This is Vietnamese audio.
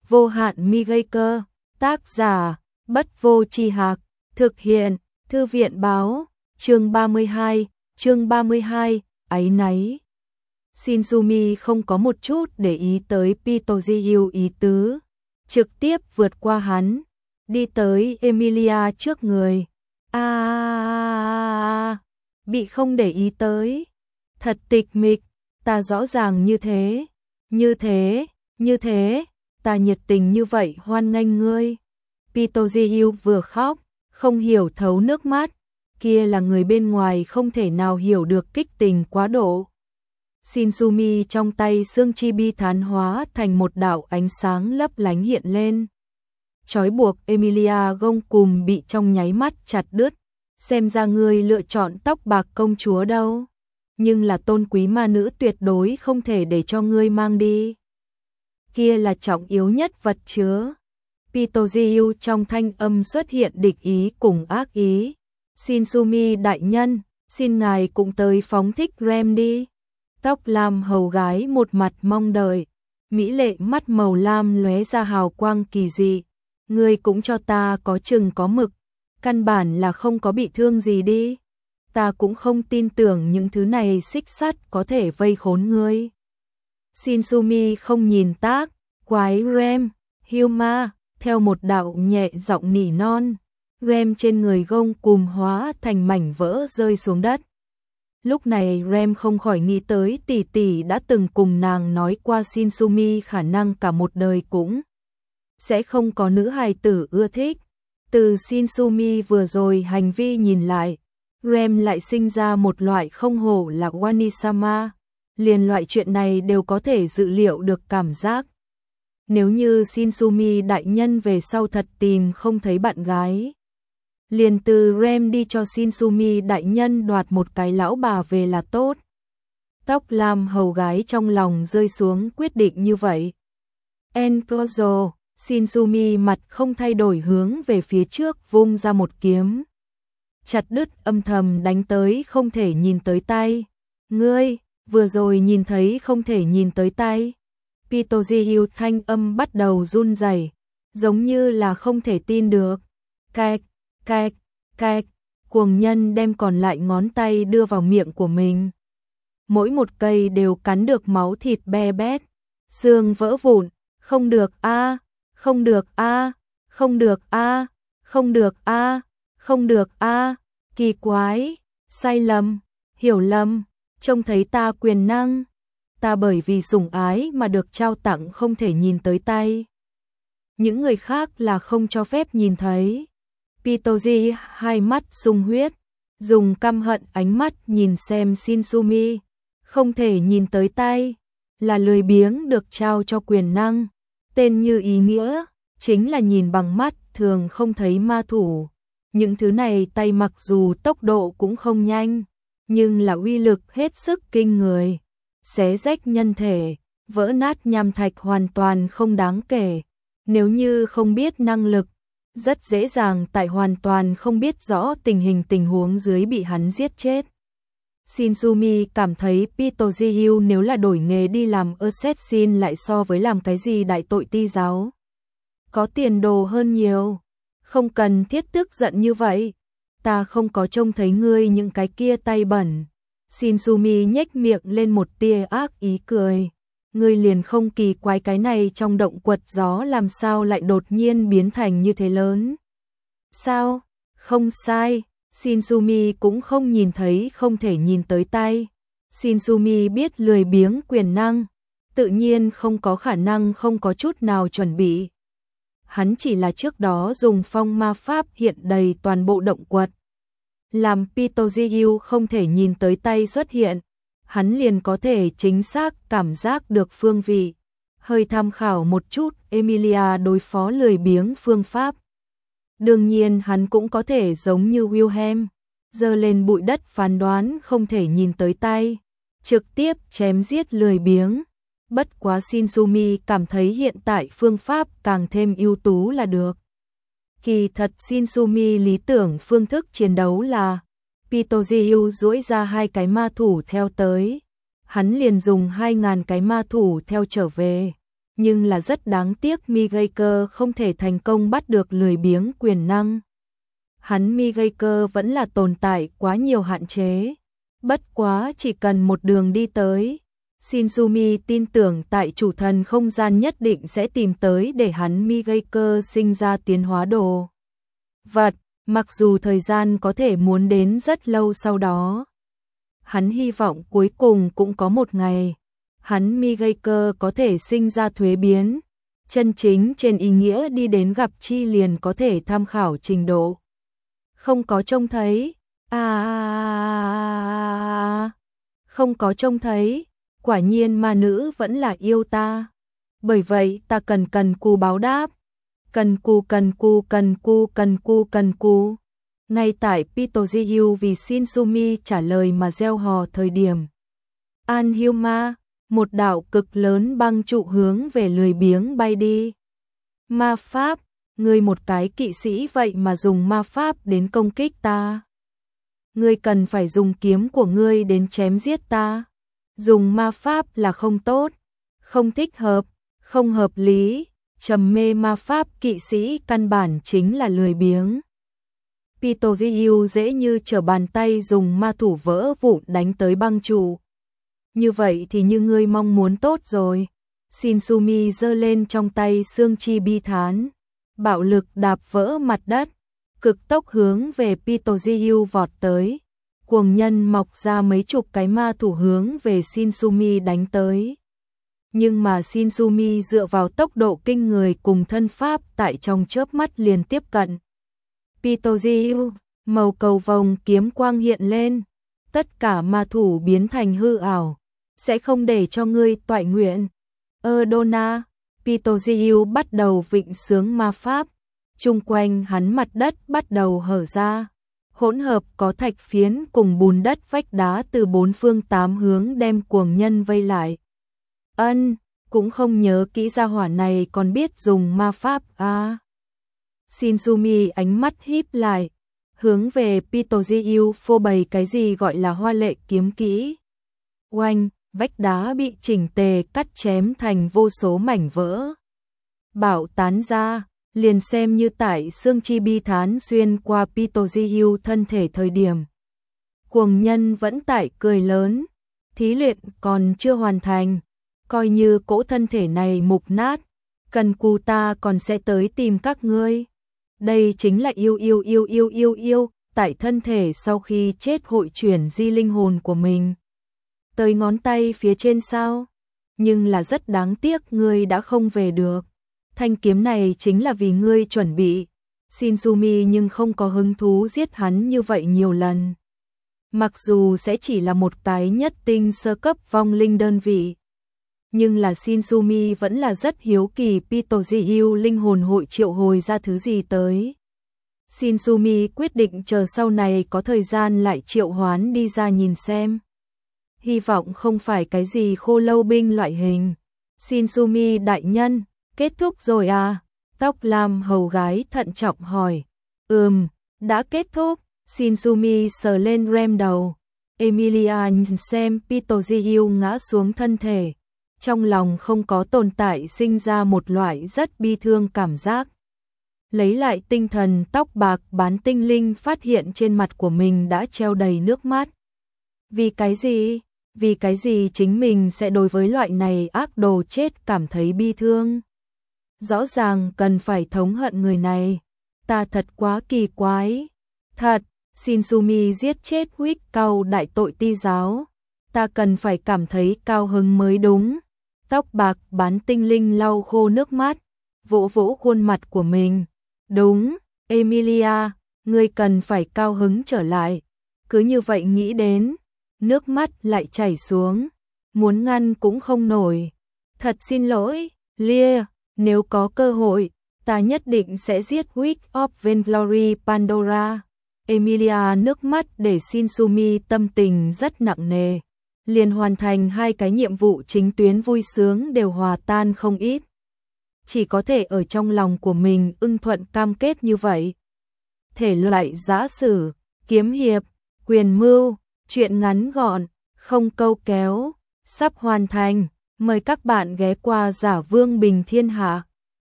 Vô hạn mi gây cơ. Tác giả Bất Vô Tri Hạc. Thực hiện Thư viện Báo. Chương 32, áy náy. Shinzumi không có một chút để ý tới Pitoji ý tứ, trực tiếp vượt qua hắn, đi tới Emilia trước người. Bị không để ý tới. Thật tịch mịch, ta rõ ràng như thế, ta nhiệt tình như vậy hoan nghênh ngươi. Pitoji vừa khóc, không hiểu thấu nước mắt, kia là người bên ngoài không thể nào hiểu được kích tình quá độ. Shinzumi trong tay xương chi bi thán hóa thành một đạo ánh sáng lấp lánh hiện lên. Trói buộc Emilia gông cùm bị trong nháy mắt chặt đứt. Xem ra ngươi lựa chọn tóc bạc công chúa đâu, nhưng là tôn quý ma nữ tuyệt đối không thể để cho ngươi mang đi. Kia là trọng yếu nhất vật chứa. Pitoji trong thanh âm xuất hiện địch ý cùng ác ý. Shinzumi đại nhân, xin ngài cũng tới phóng thích Rem đi. Tóc lam hầu gái một mặt mong đợi, mỹ lệ mắt màu lam lóe ra hào quang kỳ dị. Ngươi cũng cho ta có chừng có mực, căn bản là không có bị thương gì đi. Ta cũng không tin tưởng những thứ này xích sắt có thể vây khốn ngươi. Shinzumi không nhìn tác quái Rem, Hyuma, theo một đạo nhẹ giọng nỉ non. Rem trên người gông cùm hóa thành mảnh vỡ rơi xuống đất. Lúc này Rem không khỏi nghĩ tới tỷ tỷ đã từng cùng nàng nói qua Shinzumi khả năng cả một đời cũng sẽ không có nữ hài tử ưa thích. Từ Shinzumi vừa rồi hành vi nhìn lại, Rem lại sinh ra một loại không hổ là Wanisama, liền loại chuyện này đều có thể dự liệu được cảm giác. Nếu như Shinzumi đại nhân về sau thật tìm không thấy bạn gái, liền từ Rem đi cho Shinzumi đại nhân đoạt một cái lão bà về là tốt. Tóc lam hầu gái trong lòng rơi xuống quyết định như vậy. Enprozo, Shinzumi mặt không thay đổi hướng về phía trước vung ra một kiếm. Chặt đứt âm thầm đánh tới không thể nhìn tới tay. Ngươi, vừa rồi nhìn thấy không thể nhìn tới tay. Pitoji thanh âm bắt đầu run rẩy, giống như là không thể tin được. Cạch, cạch, cạch, cuồng nhân đem còn lại ngón tay đưa vào miệng của mình. Mỗi một cây đều cắn được máu thịt be bét, xương vỡ vụn. Không được a, không được a, không được a, không được a, không được a, kỳ quái, sai lầm, hiểu lầm, trông thấy ta quyền năng, ta bởi vì sủng ái mà được trao tặng không thể nhìn tới tay. Những người khác là không cho phép nhìn thấy. Pitoji hai mắt sung huyết, dùng căm hận ánh mắt nhìn xem Shinzumi, không thể nhìn tới tay, là lười biếng được trao cho quyền năng. Tên như ý nghĩa, chính là nhìn bằng mắt thường không thấy ma thủ. Những thứ này tay mặc dù tốc độ cũng không nhanh, nhưng là uy lực hết sức kinh người. Xé rách nhân thể, vỡ nát nham thạch hoàn toàn không đáng kể. Nếu như không biết năng lực, rất dễ dàng tại hoàn toàn không biết rõ tình huống dưới bị hắn giết chết. Shinzumi cảm thấy Pitoji nếu là đổi nghề đi làm assassin lại so với làm cái gì đại tội ti giáo có tiền đồ hơn nhiều. Không cần thiết tức giận như vậy, ta không có trông thấy ngươi những cái kia tay bẩn. Shinzumi nhếch miệng lên một tia ác ý cười. Ngươi liền không kỳ quái cái này trong động quật gió làm sao lại đột nhiên biến thành như thế lớn. Sao? Không sai. Shinzumi cũng không nhìn thấy không thể nhìn tới tay. Shinzumi biết lười biếng quyền năng, tự nhiên không có khả năng không có chút nào chuẩn bị. Hắn chỉ là trước đó dùng phong ma pháp hiện đầy toàn bộ động quật. Làm Pitoji không thể nhìn tới tay xuất hiện, hắn liền có thể chính xác cảm giác được phương vị. Hơi tham khảo một chút Emilia đối phó lười biếng phương pháp. Đương nhiên hắn cũng có thể giống như Wilhelm, giơ lên bụi đất phán đoán không thể nhìn tới tay, trực tiếp chém giết lười biếng. Bất quá Shinzumi cảm thấy hiện tại phương pháp càng thêm ưu tú là được. Kỳ thật Shinzumi lý tưởng phương thức chiến đấu là Pitoji duỗi ra 2 cái ma thủ theo tới, hắn liền dùng 2000 cái ma thủ theo trở về. Nhưng là rất đáng tiếc Miyagi không thể thành công bắt được lười biếng quyền năng. Hắn Miyagi vẫn là tồn tại quá nhiều hạn chế. Bất quá chỉ cần một đường đi tới, Shinzumi tin tưởng tại chủ thần không gian nhất định sẽ tìm tới để hắn Miyagi sinh ra tiến hóa đồ vật, mặc dù thời gian có thể muốn đến rất lâu sau đó. Hắn hy vọng cuối cùng cũng có một ngày, hắn Miyagi có thể sinh ra thuế biến, chân chính trên ý nghĩa đi đến gặp chi liền có thể tham khảo trình độ. Không có trông thấy, không có trông thấy, quả nhiên ma nữ vẫn là yêu ta. Bởi vậy ta cần cù báo đáp. Cần cù. Ngay tại Pitojiu vì Shinzumi trả lời mà gieo hò thời điểm. Anhyuma, một đạo cực lớn băng trụ hướng về lười biếng bay đi. Ma pháp, ngươi một cái kỵ sĩ vậy mà dùng ma pháp đến công kích ta. Ngươi cần phải dùng kiếm của ngươi đến chém giết ta. Dùng ma pháp là không tốt, không thích hợp, không hợp lý, trầm mê ma pháp kỵ sĩ căn bản chính là lười biếng. Pitojiu dễ như trở bàn tay dùng ma thủ vỡ vụn đánh tới băng trụ. Như vậy thì như ngươi mong muốn tốt rồi. Shinzumi giơ lên trong tay xương chi bi thán, bạo lực đạp vỡ mặt đất, cực tốc hướng về Pitojiu vọt tới. Cuồng nhân mọc ra mấy chục cái ma thủ hướng về Shinzumi đánh tới. Nhưng mà Shinzumi dựa vào tốc độ kinh người cùng thân pháp tại trong chớp mắt liền tiếp cận. Pitojiu, màu cầu vồng kiếm quang hiện lên, tất cả ma thủ biến thành hư ảo, sẽ không để cho ngươi toại nguyện. Erdona, Pitojiu bắt đầu vịnh sướng ma pháp, chung quanh hắn mặt đất bắt đầu hở ra. Hỗn hợp có thạch phiến cùng bùn đất vách đá từ bốn phương tám hướng đem cuồng nhân vây lại. Cũng không nhớ kỹ gia hỏa này còn biết dùng ma pháp à. Shinzumi ánh mắt híp lại, hướng về Pitojiu phô bày cái gì gọi là hoa lệ kiếm kỹ. Oanh, vách đá bị chỉnh tề cắt chém thành vô số mảnh vỡ. Bạo tán ra. Liền xem như tại xương chi bi thán xuyên qua Pitojiu thân thể thời điểm. Cuồng nhân vẫn tại cười lớn, thí luyện còn chưa hoàn thành, coi như cỗ thân thể này mục nát, cần cù ta còn sẽ tới tìm các ngươi. Đây chính là yêu, tại thân thể sau khi chết hội chuyển di linh hồn của mình. Tới ngón tay phía trên sao? Nhưng là rất đáng tiếc ngươi đã không về được. Thanh kiếm này chính là vì ngươi chuẩn bị. Shinzumi nhưng không có hứng thú giết hắn như vậy nhiều lần. Mặc dù sẽ chỉ là một cái nhất tinh sơ cấp vong linh đơn vị. Nhưng là Shinzumi vẫn là rất hiếu kỳ Pitojiu linh hồn hội triệu hồi ra thứ gì tới. Shinzumi quyết định chờ sau này có thời gian lại triệu hoán đi ra nhìn xem. Hy vọng không phải cái gì khô lâu binh loại hình. Shinzumi đại nhân, kết thúc rồi à? Tóc lam hầu gái thận trọng hỏi. Đã kết thúc. Shinzumi sờ lên rem đầu. Emilia nhìn xem Pitojiu ngã xuống thân thể. Trong lòng không có tồn tại sinh ra một loại rất bi thương cảm giác. Lấy lại tinh thần, tóc bạc bán tinh linh phát hiện trên mặt của mình đã treo đầy nước mắt. Vì cái gì? Vì cái gì chính mình sẽ đối với loại này ác đồ chết cảm thấy bi thương? Rõ ràng cần phải thống hận người này. Ta thật quá kỳ quái. Thật, Shinzumi giết chết Huyết Cao đại tội ti giáo. Ta cần phải cảm thấy cao hứng mới đúng. Tóc bạc bán tinh linh lau khô nước mắt, vỗ vỗ khuôn mặt của mình. Đúng, Emilia, ngươi cần phải cao hứng trở lại. Cứ như vậy nghĩ đến, nước mắt lại chảy xuống, muốn ngăn cũng không nổi. Thật xin lỗi, Lia, nếu có cơ hội, ta nhất định sẽ giết Witch of Vainglory Pandora. Emilia nước mắt để Shinzumi tâm tình rất nặng nề. Liền hoàn thành 2 cái nhiệm vụ chính tuyến vui sướng đều hòa tan không ít. Chỉ có thể ở trong lòng của mình ưng thuận cam kết như vậy. Thể loại giã sử, kiếm hiệp, quyền mưu, truyện ngắn gọn, không câu kéo, sắp hoàn thành. Mời các bạn ghé qua Giả Vương Bình Thiên Hạ.